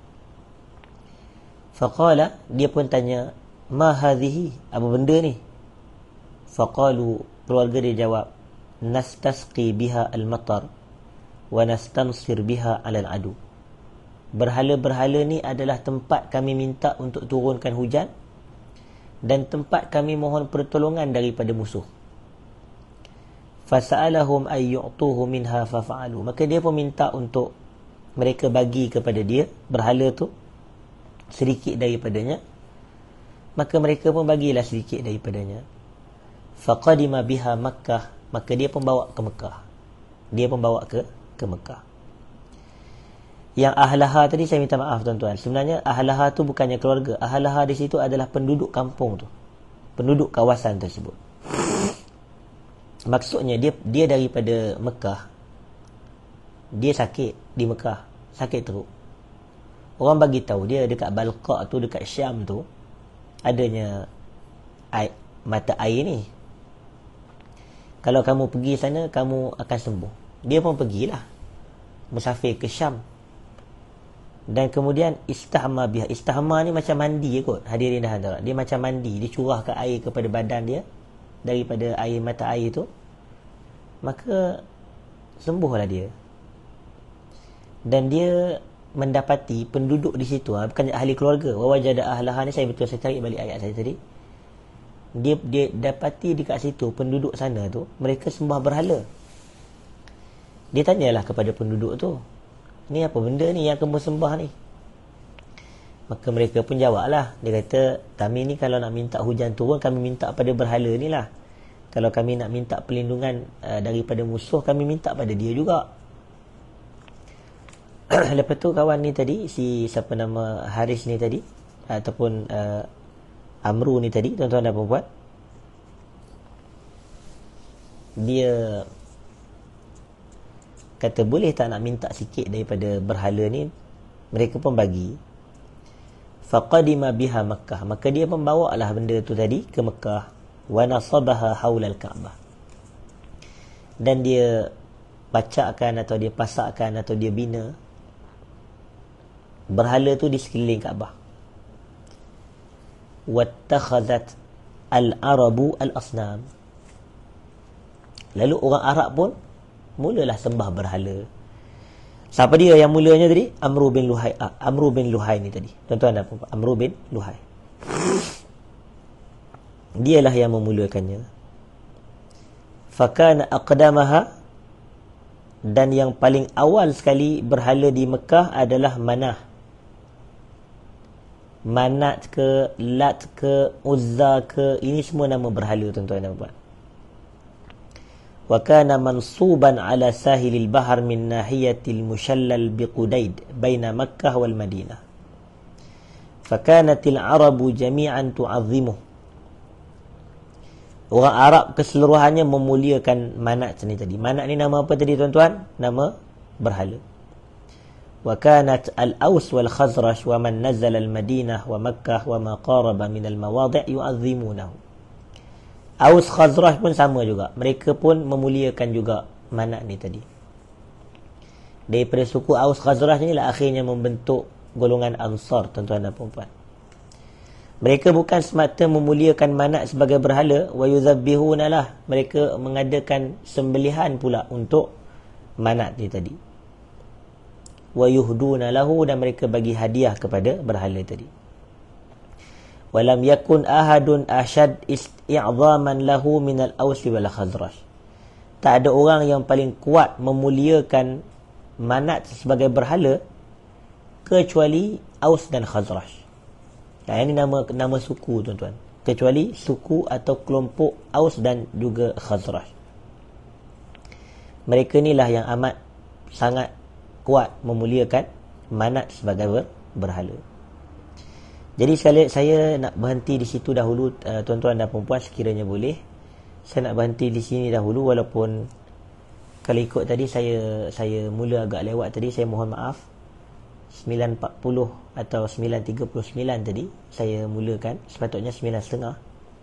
Faqala, dia pun tanya, ma hadhihi, apa benda ni? Faqalu, keluarga dia jawab, nastasqi biha al-matar wa nastansir biha 'ala al-adu. Berhala-berhala ni adalah tempat kami minta untuk turunkan hujan dan tempat kami mohon pertolongan daripada musuh. Fasa'alahum ay yu'tuhu minha fafa'alu. Maka dia pun minta untuk mereka bagi kepada dia berhala tu sedikit daripadanya. Maka mereka pun bagilah sedikit daripadanya. Faqadima biha Makkah. Maka dia pun bawa ke Mekah. Dia pun bawa ke ke Mekah. Yang ahlaha tadi saya minta maaf tuan-tuan. Sebenarnya ahlaha tu bukannya keluarga. Ahlaha di situ adalah penduduk kampung tu. Penduduk kawasan tersebut. Maksudnya dia dia daripada Mekah. Dia sakit di Mekah, sakit teruk. Orang bagi tahu dia dekat Balqa tu, dekat Syam tu adanya air, mata air ni. Kalau kamu pergi sana, kamu akan sembuh. Dia pun pergilah musafir ke Syam. Dan kemudian istahma biha. Istahma ni macam mandi kot, hadirin dan hadirat. Dia macam mandi, dia curahkan air kepada badan dia daripada air mata air tu, maka sembuhlah dia. Dan dia mendapati penduduk di situ, bukan ahli keluarga. Wa wajada ahlaha ni saya betul saya cari balik ayat saya tadi. Dia dia dapati dekat situ penduduk sana tu mereka sembah berhala. Dia tanyalah kepada penduduk tu, ni apa benda ni yang kamu sembah ni? Maka mereka pun jawablah. Dia kata, kami ni kalau nak minta hujan turun, kami minta pada berhala ni lah. Kalau kami nak minta perlindungan uh, daripada musuh, kami minta pada dia juga. Lepas tu kawan ni tadi, si siapa nama Haris ni tadi, ataupun uh, Amru ni tadi, tuan-tuan dan puan-puan, dia kata, boleh tak nak minta sikit daripada berhala ni? Mereka pun bagi. Faqadima biha Makkah. Maka dia pun bawa lah benda tu tadi ke Mekah. Wa nasabaha haula al-Ka'bah. Dan dia bacakkan atau dia pasakkan atau dia bina berhala tu di sekeliling Kaabah. Wattakhadhat al-arabu al-asnam. Lalu orang Arab pun mulalah sembah berhala. Siapa dia yang mulanya tadi? Amru bin Luhai. Ah, Amru bin Luhai ni tadi. Tuan-tuan dan puan-puan, Amru bin Luhai. Dialah yang memulakannya. Fakana aqdamaha, dan yang paling awal sekali berhala di Mekah adalah Manah. Manat ke, Lat ke, Uzza ke, ini semua nama berhala, tuan-tuan dan puan. Wa kana mansuban ala sahilil bahar min nahiyatil mushallal biqudaid baina Makkah wal Madinah. Fakanatil arabu jami'an tu'azzimuh. Orang Arab keseluruhannya memuliakan Manat ni tadi. Manat ni nama apa tadi tuan-tuan? Nama berhala. Wa kanat al-Aws wal Khazraj wa man nazala al-Madinah wa Makkah wa ma qaraba min al-mawadi' yu'azzimunahu. Aus Khazraj pun sama juga. Mereka pun memuliakan juga Manat ni tadi. Daripada suku Aus Khazraj ni lah akhirnya membentuk golongan Ansar, tuan-tuan dan puan-puan. Mereka bukan semata memuliakan Manat sebagai berhala, wa yuzabbihuna lah. Mereka mengadakan sembelihan pula untuk Manat ni tadi. Wa yuhduna lahu, dan mereka bagi hadiah kepada berhala tadi. Walam yakun ahadun ashad isti'zaman lahu minal Aws wal Khazraj. Tak ada orang yang paling kuat memuliakan Manat sebagai berhala kecuali Aus dan Khazraj. Nah, ini nama nama suku tuan-tuan. Kecuali suku atau kelompok Aus dan juga Khazraj. Mereka inilah yang amat sangat kuat memuliakan Manat sebagai ber, berhala. Jadi sekali saya nak berhenti di situ dahulu, uh, tuan-tuan dan puan-puan, sekiranya boleh. Saya nak berhenti di sini dahulu, walaupun kalau ikut tadi saya saya mula agak lewat tadi, saya mohon maaf. sembilan empat puluh atau sembilan tiga puluh sembilan tadi saya mulakan, sepatutnya sembilan tiga puluh.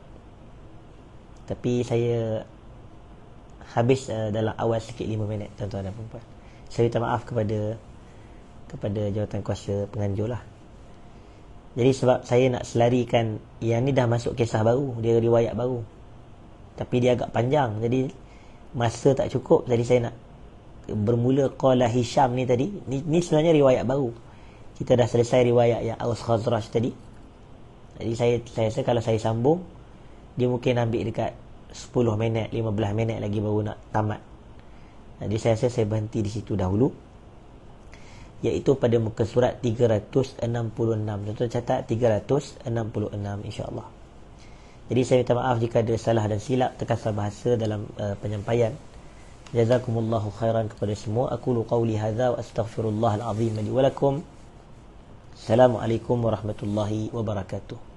Tapi saya habis uh, dalam awal sikit lima minit, tuan-tuan dan puan-puan. Saya minta maaf kepada kepada jawatan kuasa penganjur lah. Jadi sebab saya nak selarikan, yang ni dah masuk kisah baru, dia riwayat baru, tapi dia agak panjang, jadi masa tak cukup. Jadi saya nak bermula qala Hisham ni tadi, ni, ni sebenarnya riwayat baru. Kita dah selesai riwayat yang Aus Khazraj tadi. Jadi saya saya rasa kalau saya sambung, dia mungkin ambil dekat sepuluh minit, lima belas minit lagi baru nak tamat. Jadi saya rasa saya berhenti di situ dahulu, iaitu pada muka surat tiga ratus enam puluh enam. Contoh catat tiga ratus enam puluh enam, insya-Allah. Jadi saya minta maaf jika ada salah dan silap terkasar bahasa dalam uh, penyampaian. Jazakumullahu khairan kepada semua. Aqulu qawli hadza wa astaghfirullahal azim li wa lakum. Assalamualaikum warahmatullahi wabarakatuh.